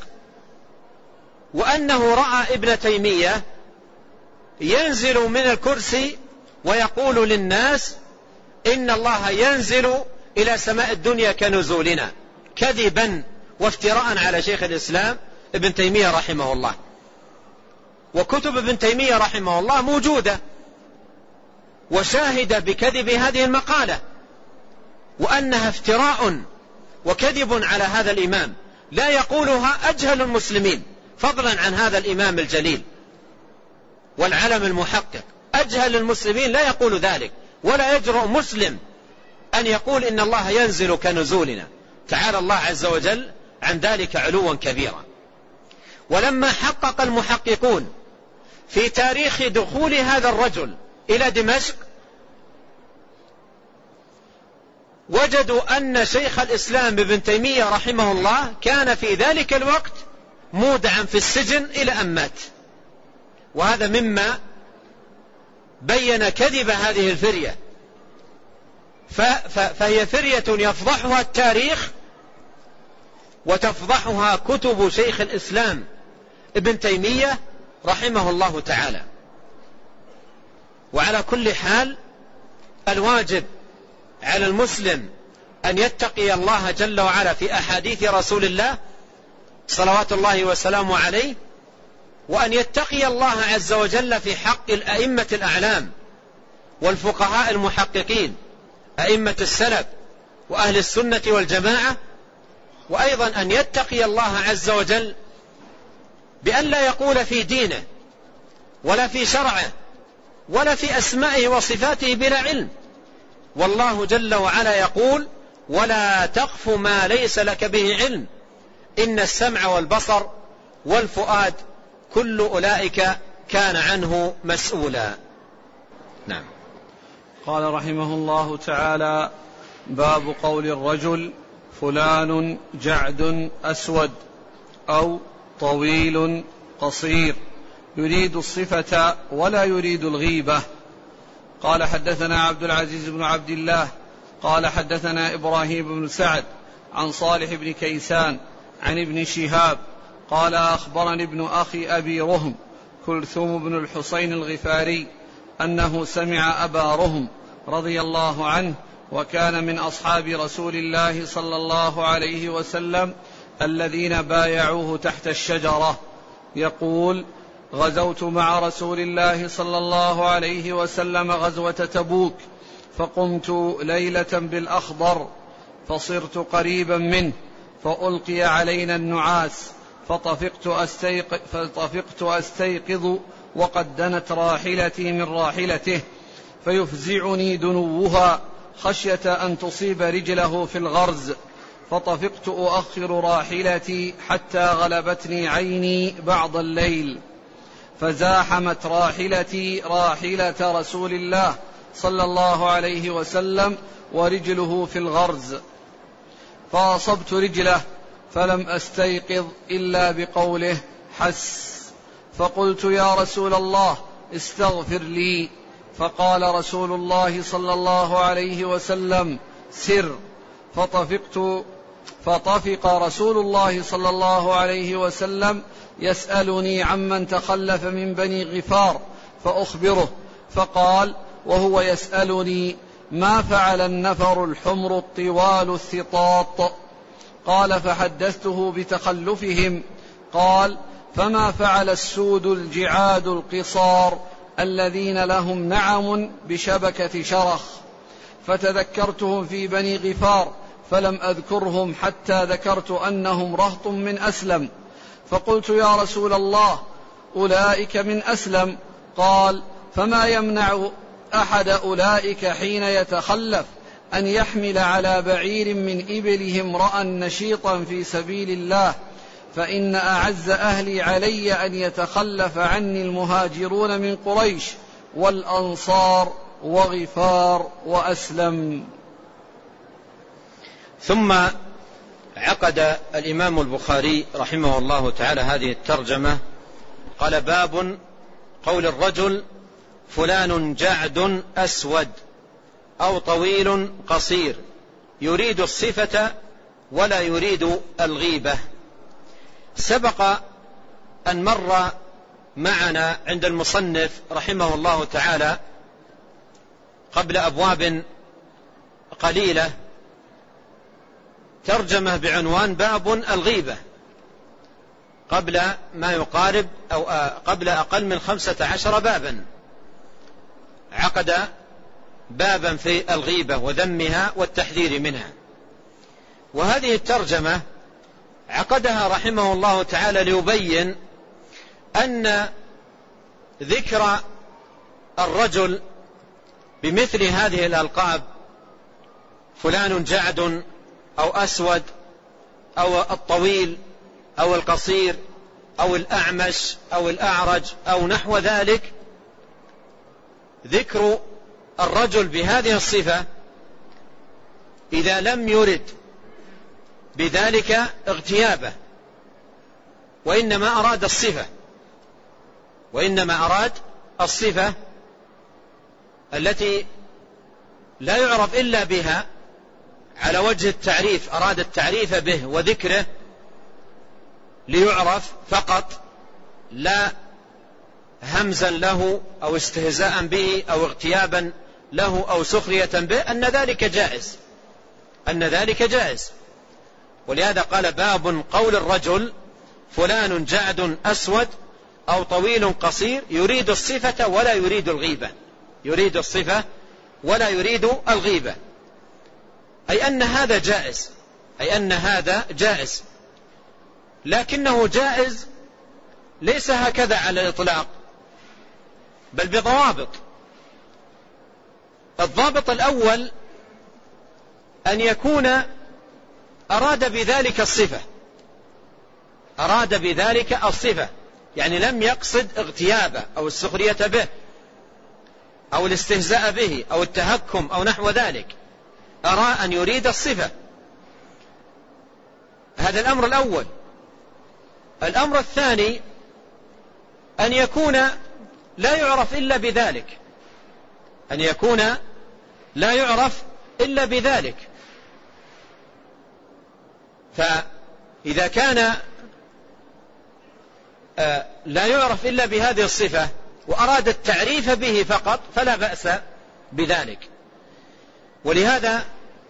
وأنه رأى ابن تيمية ينزل من الكرسي ويقول للناس إن الله ينزل إلى سماء الدنيا كنزولنا، كذبا وافتراء على شيخ الإسلام ابن تيمية رحمه الله. وكتب ابن تيمية رحمه الله موجودة وشاهد بكذب هذه المقالة، وأنها افتراء وكذب على هذا الإمام لا يقولها أجهل المسلمين، فضلا عن هذا الإمام الجليل والعلم المحقق. أجهل المسلمين لا يقول ذلك، ولا يجرؤ مسلم أن يقول إن الله ينزل كنزولنا، تعالى الله عز وجل عن ذلك علوا كبيرا. ولما حقق المحققون في تاريخ دخول هذا الرجل إلى دمشق وجدوا أن شيخ الإسلام ابن تيمية رحمه الله كان في ذلك الوقت مودعا في السجن إلى أن مات. وهذا مما بين كذب هذه الفرية، فهي فرية يفضحها التاريخ وتفضحها كتب شيخ الإسلام ابن تيمية رحمه الله تعالى. وعلى كل حال الواجب على المسلم أن يتقي الله جل وعلا في أحاديث رسول الله صلوات الله وسلامه عليه، وأن يتقي الله عز وجل في حق الأئمة الأعلام والفقهاء المحققين أئمة السلف وأهل السنة والجماعة، وأيضا أن يتقي الله عز وجل بأن لا يقول في دينه ولا في شرعه ولا في أسمائه وصفاته بلا علم. والله جل وعلا يقول ولا تقف ما ليس لك به علم إن السمع والبصر والفؤاد كل أولئك كان عنه مسؤولا. نعم. قال رحمه الله تعالى باب قول الرجل فلان جعد أسود أو طويل قصير يريد الصفة ولا يريد الغيبة. قال حدثنا عبد العزيز بن عبد الله قال حدثنا إبراهيم بن سعد عن صالح بن كيسان عن ابن شهاب قال أخبرني ابن أخي أبي رهم كلثوم بن الحسين الغفاري أنه سمع أبا رهم رضي الله عنه وكان من أصحاب رسول الله صلى الله عليه وسلم الذين بايعوه تحت الشجرة يقول: غزوت مع رسول الله صلى الله عليه وسلم غزوة تبوك، فقمت ليلة بالأخضر فصرت قريبا منه، فألقي علينا النعاس، فطفقت أستيقظ, فطفقت أستيقظ وقد دنت راحلتي من راحلته، فيفزعني دنوها خشية أن تصيب رجله في الغرز، فطفقت أؤخر راحلتي حتى غلبتني عيني بعض الليل، فزاحمت راحلتي راحلة رسول الله صلى الله عليه وسلم ورجله في الغرز، فأصبت رجله فلم أستيقظ إلا بقوله: حس. فقلت: يا رسول الله استغفر لي. فقال رسول الله صلى الله عليه وسلم: سر. فطفقت فطفق رسول الله صلى الله عليه وسلم يسألني عمن تخلف من بني غفار فأخبره، فقال وهو يسألني: ما فعل النفر الحمر الطوال الثطاط؟ قال: فحدثته بتخلفهم. قال: فما فعل السود الجعاد القصار الذين لهم نعم بشبكة شرخ؟ فتذكرتهم في بني غفار فلم أذكرهم حتى ذكرت أنهم رهط من أسلم، فقلت: يا رسول الله أولئك من أسلم. قال: فما يمنع أحد أولئك حين يتخلف أن يحمل على بعير من إبلهم امرأ نشيطا في سبيل الله، فإن أعز أهلي علي أن يتخلف عني المهاجرون من قريش والأنصار وغفار وأسلم. ثم عقد الإمام البخاري رحمه الله تعالى هذه الترجمة، قال: باب قول الرجل فلان جعد أسود أو طويل قصير يريد الصفة ولا يريد الغيبة. سبق أن مر معنا عند المصنف رحمه الله تعالى قبل أبواب قليلة ترجمة بعنوان باب الغيبة قبل ما يقارب أو قبل أقل من خمسة عشر بابا. عقد بابا في الغيبة وذمها والتحذير منها، وهذه الترجمة عقدها رحمه الله تعالى ليبين أن ذكر الرجل بمثل هذه الألقاب فلان جعد أو أسود أو الطويل أو القصير أو الأعمش أو الأعرج أو نحو ذلك، ذكر الرجل بهذه الصفة إذا لم يرد بذلك اغتيابه، وإنما أراد الصفة وإنما أراد الصفة التي لا يعرف إلا بها على وجه التعريف، أراد التعريف به وذكره ليعرف فقط، لا همزا له أو استهزاء به أو اغتيابا له أو سخرية به، أن ذلك جائز أن ذلك جائز ولهذا قال: باب قول الرجل فلان جعد أسود أو طويل قصير يريد الصفة ولا يريد الغيبة. يريد الصفة ولا يريد الغيبة، أي أن هذا جائز أي أن هذا جائز لكنه جائز ليس هكذا على الإطلاق، بل بضوابط. الضابط الأول أن يكون أراد بذلك الصفة أراد بذلك الصفة يعني لم يقصد اغتيابه أو السخرية به أو الاستهزاء به أو التهكم أو نحو ذلك، أرى أن يريد الصفة. هذا الأمر الأول. الأمر الثاني أن يكون لا يعرف إلا بذلك أن يكون لا يعرف إلا بذلك إذا كان لا يعرف إلا بهذه الصفة وأراد التعريف به فقط فلا بأس بذلك. ولهذا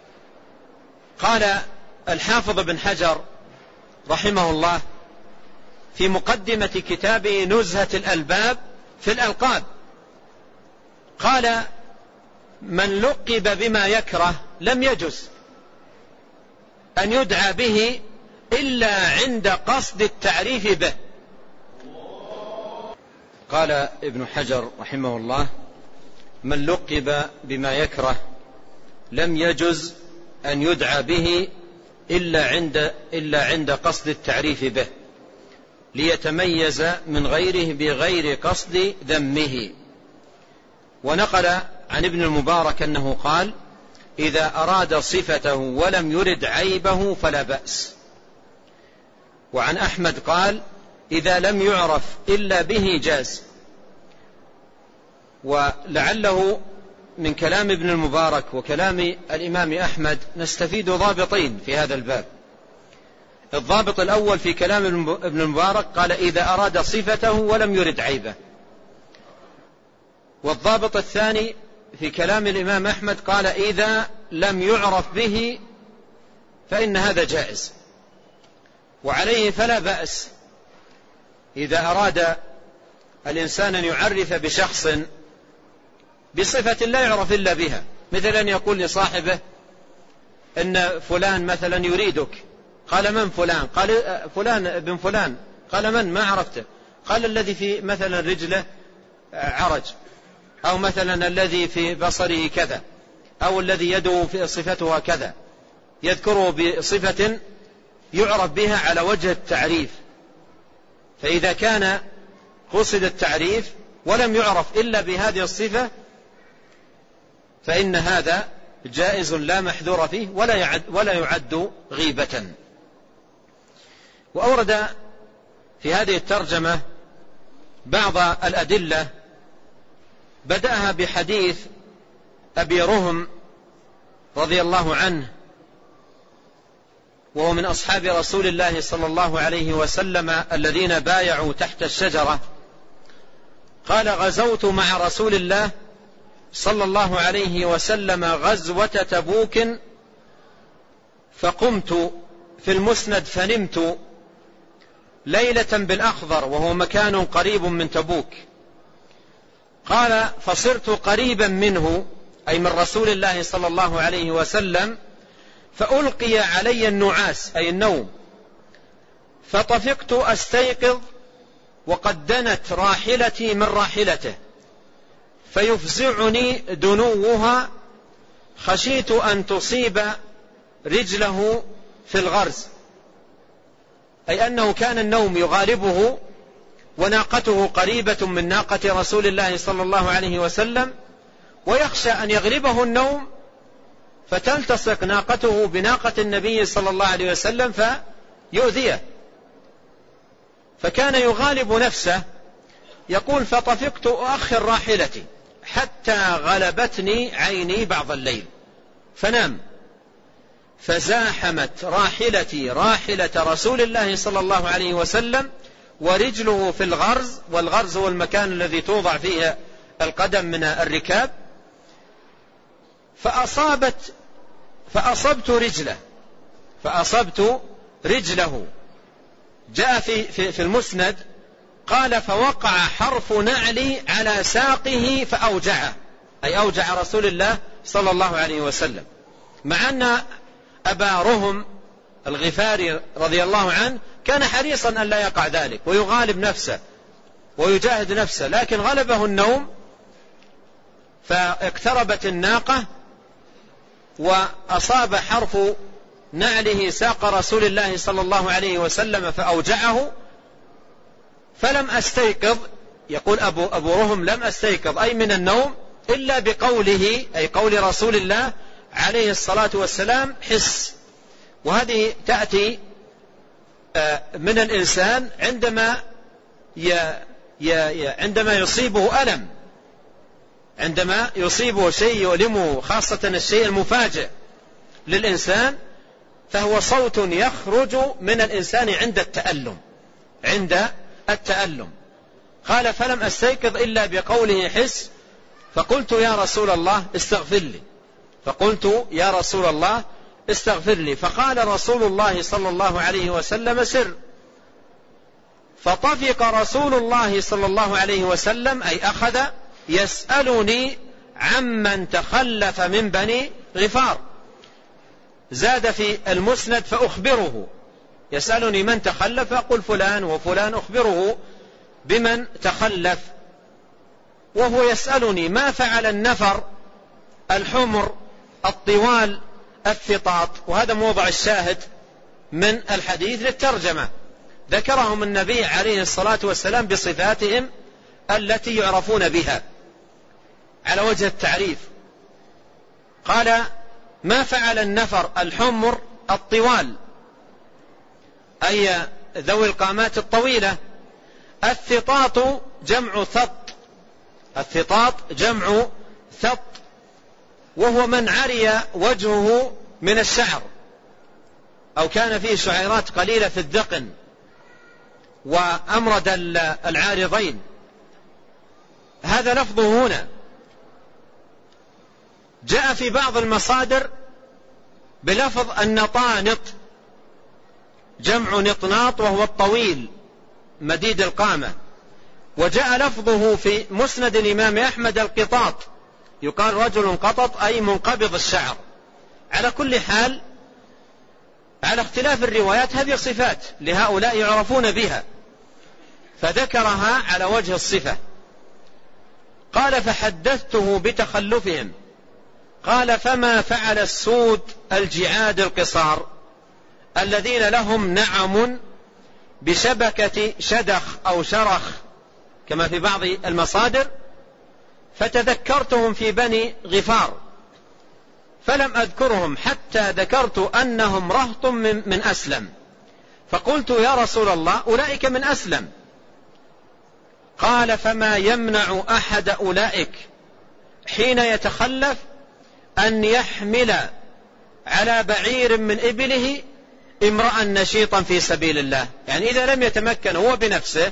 قال الحافظ بن حجر رحمه الله في مقدمة كتابه نزهة الألباب في الألقاب، قال: من لقب بما يكره لم يجز أن يدعى به إلا عند قصد التعريف به. قال ابن حجر رحمه الله: من لقب بما يكره لم يجز أن يدعى به إلا عند, إلا عند قصد التعريف به ليتميز من غيره بغير قصد ذمه. ونقل عن ابن المبارك أنه قال: إذا أراد صفته ولم يرد عيبه فلا بأس. وعن أحمد قال: إذا لم يعرف إلا به جاز. ولعله من كلام ابن المبارك وكلام الإمام أحمد نستفيد ضابطين في هذا الباب. الضابط الأول في كلام ابن المبارك قال: إذا أراد صفته ولم يرد عيبه. والضابط الثاني في كلام الإمام أحمد قال: إذا لم يعرف به فإن هذا جائز. وعليه فلا بأس إذا أراد الإنسان أن يعرف بشخص بصفة لا يعرف إلا بها، مثل أن يقول لصاحبه إن فلان مثلا يريدك، قال: من فلان؟ قال: فلان ابن فلان. قال: من؟ ما عرفته. قال: الذي في مثلا رجله عرج، أو مثلا الذي في بصره كذا، أو الذي يده في صفتها كذا، يذكره بصفة يعرف بها على وجه التعريف. فإذا كان قصد التعريف ولم يعرف إلا بهذه الصفة فإن هذا جائز لا محذور فيه ولا يعد, ولا يعد غيبة. وأورد في هذه الترجمة بعض الأدلة، بدأها بحديث أبي رهم رضي الله عنه، وهو من أصحاب رسول الله صلى الله عليه وسلم الذين بايعوا تحت الشجرة. قال: غزوت مع رسول الله صلى الله عليه وسلم غزوة تبوك، فقمت في المسند فنمت ليلة بالأخضر وهو مكان قريب من تبوك. قال: فصرت قريبا منه أي من رسول الله صلى الله عليه وسلم، فألقي علي النعاس أي النوم، فطفقت أستيقظ وقد دنت راحلتي من راحلته، فيفزعني دنوها، خشيت أن تصيب رجله في الغرز، أي أنه كان النوم يغالبه وناقته قريبة من ناقة رسول الله صلى الله عليه وسلم، ويخشى أن يغلبه النوم فتلتصق ناقته بناقة النبي صلى الله عليه وسلم فيؤذيه، فكان يغالب نفسه. يقول: فطفقت أؤخر راحلتي حتى غلبتني عيني بعض الليل فنام، فزاحمت راحلتي راحلة رسول الله صلى الله عليه وسلم ورجله في الغرز، والغرز هو المكان الذي توضع فيه القدم من الركاب، فأصابت فأصبت رجله فأصبت رجله جاء في, في, في المسند قال: فوقع حرف نعلي على ساقه فأوجعه، أي أوجع رسول الله صلى الله عليه وسلم، مع أن أبا رهم الغفاري رضي الله عنه كان حريصا أن لا يقع ذلك ويغالب نفسه ويجاهد نفسه، لكن غلبه النوم فاقتربت الناقة وأصاب حرف نعله ساق رسول الله صلى الله عليه وسلم فأوجعه، فلم أستيقظ. يقول أبو, أبو رهم: لم أستيقظ أي من النوم إلا بقوله أي قول رسول الله عليه الصلاة والسلام حس. وهذه تأتي من الإنسان عندما عندما يصيبه ألم، عندما يصيبه شيء يؤلمه، خاصة الشيء المفاجئ للإنسان، فهو صوت يخرج من الإنسان عند التألم عند التألم. قال فلم أستيقظ إلا بقوله حس، فقلت يا رسول الله استغفر لي فقلت يا رسول الله استغفر لي فقال رسول الله صلى الله عليه وسلم سر. فطفق رسول الله صلى الله عليه وسلم أي أخذ يسألني عمن تخلف من بني غفار. زاد في المسند فأخبره، يسألني من تخلف أقول فلان وفلان، أخبره بمن تخلف. وهو يسألني ما فعل النفر الحمر الطوال الثطاط، وهذا موضع الشاهد من الحديث للترجمة. ذكرهم النبي عليه الصلاة والسلام بصفاتهم التي يعرفون بها على وجه التعريف. قال ما فعل النفر الحمر الطوال أي ذوي القامات الطويلة. الثطاط جمع ثط، الثطاط جمع ثط، وهو من عري وجهه من الشعر أو كان فيه شعيرات قليلة في الذقن وأمرد العارضين. هذا لفظه هنا. جاء في بعض المصادر بلفظ النطانط، جمع نطناط وهو الطويل مديد القامة. وجاء لفظه في مسند الإمام أحمد القطاط، يقال رجل قطط أي منقبض الشعر. على كل حال على اختلاف الروايات هذه صفات لهؤلاء يعرفون بها، فذكرها على وجه الصفة. قال فحدثته بتخلفهم. قال فما فعل السود الجعاد القصار الذين لهم نعم بشبكة شدخ أو شرخ كما في بعض المصادر، فتذكرتهم في بني غفار فلم أذكرهم حتى ذكرت أنهم رهط من, من أسلم، فقلت يا رسول الله أولئك من أسلم. قال فما يمنع أحد أولئك حين يتخلف أن يحمل على بعير من إبله امرأ نشيطا في سبيل الله. يعني إذا لم يتمكن هو بنفسه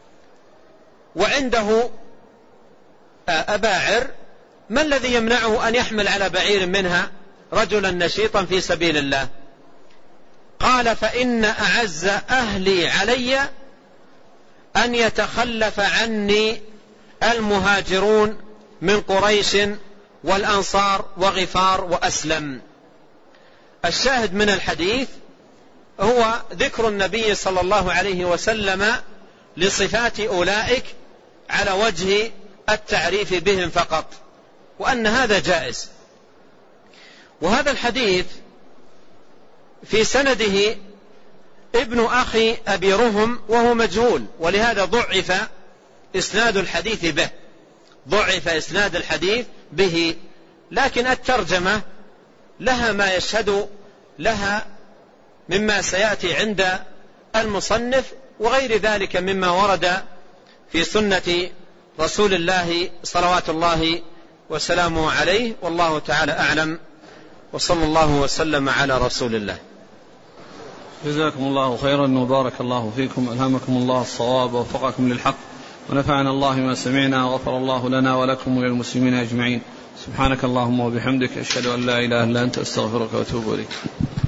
وعنده أباعر، ما الذي يمنعه أن يحمل على بعير منها رجلا نشيطا في سبيل الله؟ قال فإن أعز أهلي علي أن يتخلف عني المهاجرون من قريش والأنصار وغفار وأسلم. الشاهد من الحديث هو ذكر النبي صلى الله عليه وسلم لصفات أولئك على وجه التعريف بهم فقط، وأن هذا جائز. وهذا الحديث في سنده ابن أخي أبي رهم وهو مجهول، ولهذا ضعف إسناد الحديث به ضعف إسناد الحديث به لكن الترجمة لها ما يشهد لها مما سيأتي عند المصنف وغير ذلك مما ورد في سنة رسول الله صلوات الله وسلامه عليه، والله تعالى أعلم، وصلى الله وسلم على رسول الله. جزاكم الله خيرا وبارك الله فيكم، ألهمكم الله الصواب ووفقكم للحق، ونفعنا الله ما سمعنا، وغفر الله لنا ولكم وللمسلمين أجمعين. سبحانك اللهم وبحمدك، أشهد أن لا إله إلا أنت، أستغفرك وأتوب إليك.